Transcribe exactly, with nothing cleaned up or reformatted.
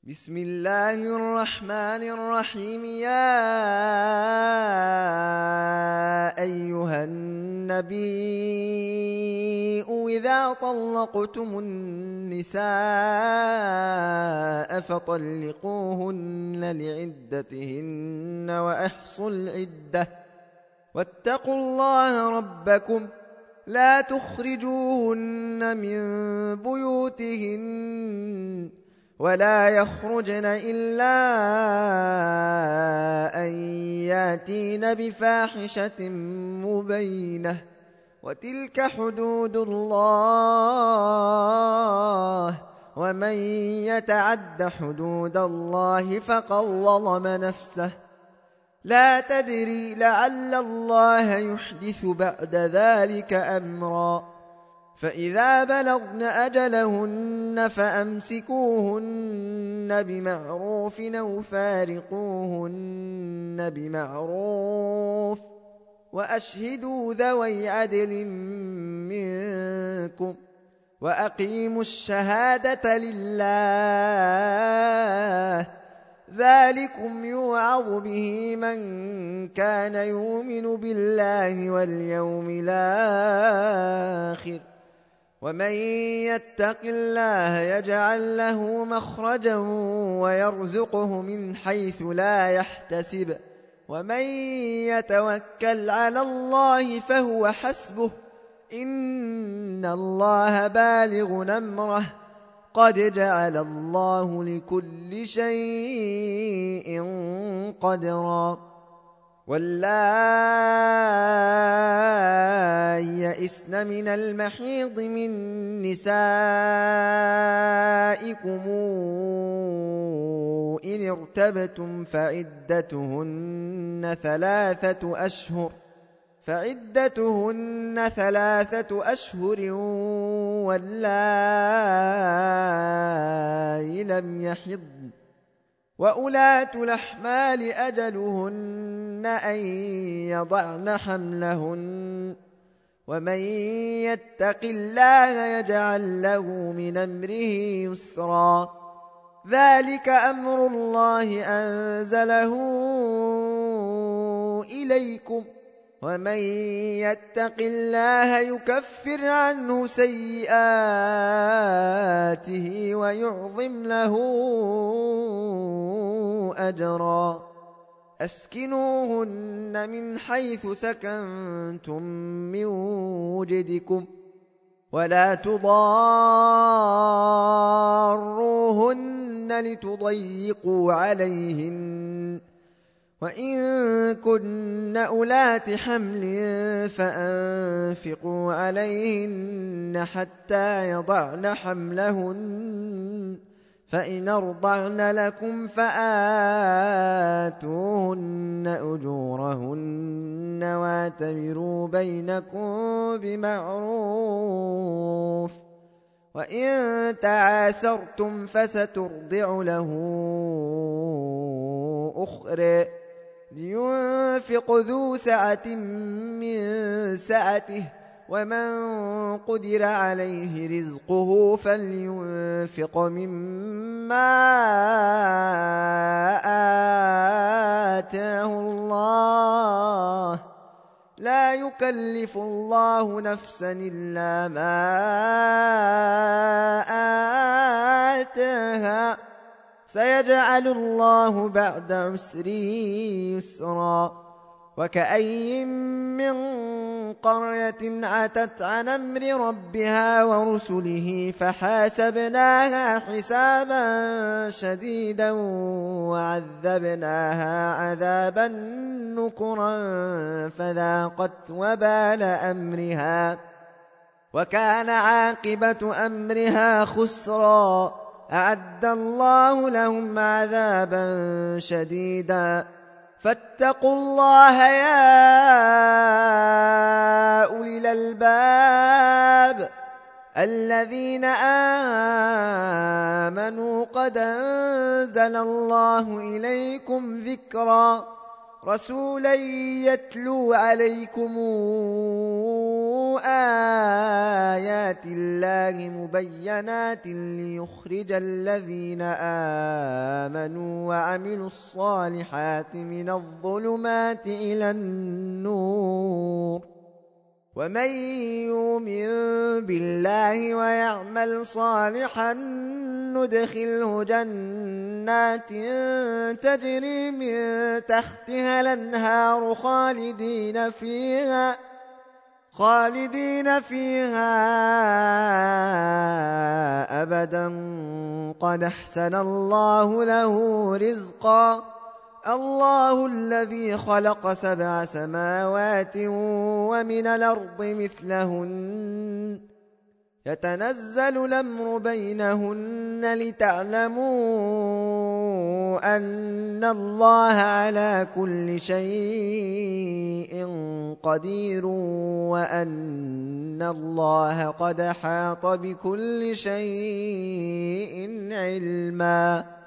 بسم الله الرحمن الرحيم. يا أيها النبي إذا طلقتم النساء فطلقوهن لعدتهن وأحصوا العدة واتقوا الله ربكم لا تخرجوهن من بيوتهن ولا يخرجن إلا أن ياتين بفاحشة مبينة وتلك حدود الله ومن يتعد حدود الله فقد ظلم نفسه لا تدري لعل الله يحدث بعد ذلك أمرا. فإذا بلغن أجلهن فأمسكوهن بمعروف أو فارقوهن بمعروف وأشهدوا ذوي عدل منكم وأقيموا الشهادة لله ذلكم يوعظ به من كان يؤمن بالله واليوم الآخر ومن يتق الله يجعل له مخرجا ويرزقه من حيث لا يحتسب ومن يتوكل على الله فهو حسبه إن الله بالغ أمره قد جعل الله لكل شيء قدرا. واللائي يئسن من المحيض من نسائكم إن ارتبتم فعدتهن ثلاثة أشهر فعدتهن ثلاثة أشهر واللائي لم يحضن وأولاة الأحمال أجلهن أن يضعن حملهن ومن يتق الله يجعل له من أمره يسرا. ذلك أمر الله أنزله إليكم ومن يتق الله يكفر عنه سيئاته ويعظم له أجرا. أسكنوهن من حيث سكنتم من وجدكم ولا تضاروهن لتضيقوا عليهن وإن كن أولات حمل فأنفقوا عليهن حتى يضعن حملهن فإن أرضعن لكم فآتوهن أجورهن واعتبروا بينكم بمعروف وإن تعاسرتم فسترضع له أخرى لينفق ذو سعة من سعته ومن قدر عليه رزقه فلينفق مما آتاه الله لا يكلف الله نفسا إلا ما آتاها سيجعل الله بعد عسر يسرا. وكأي من قرية عتت عن أمر ربها ورسله فحاسبناها حسابا شديدا وعذبناها عذابا نكرا فذاقت وبال أمرها وكان عاقبة أمرها خسرا. أعد الله لهم عذابا شديدا فاتقوا الله يا أولي الألباب الذين آمنوا قد أنزل الله إليكم ذكرا. رسولا يتلو عليكم آيات الله مبينات ليخرج الذين آمنوا وعملوا الصالحات من الظلمات إلى النور ومن يؤمن بالله ويعمل صالحا ندخله جنات تجري من تحتها الأنهار خالدين فيها خالدين فيها أبدا قد أحسن الله له رزقا الله الذي خلق سبع سماوات ومن الأرض مثلهن يتنزل الأمر بينهن لتعلموا أن الله على كل شيء قدير وأن الله قد أحاط بكل شيء علما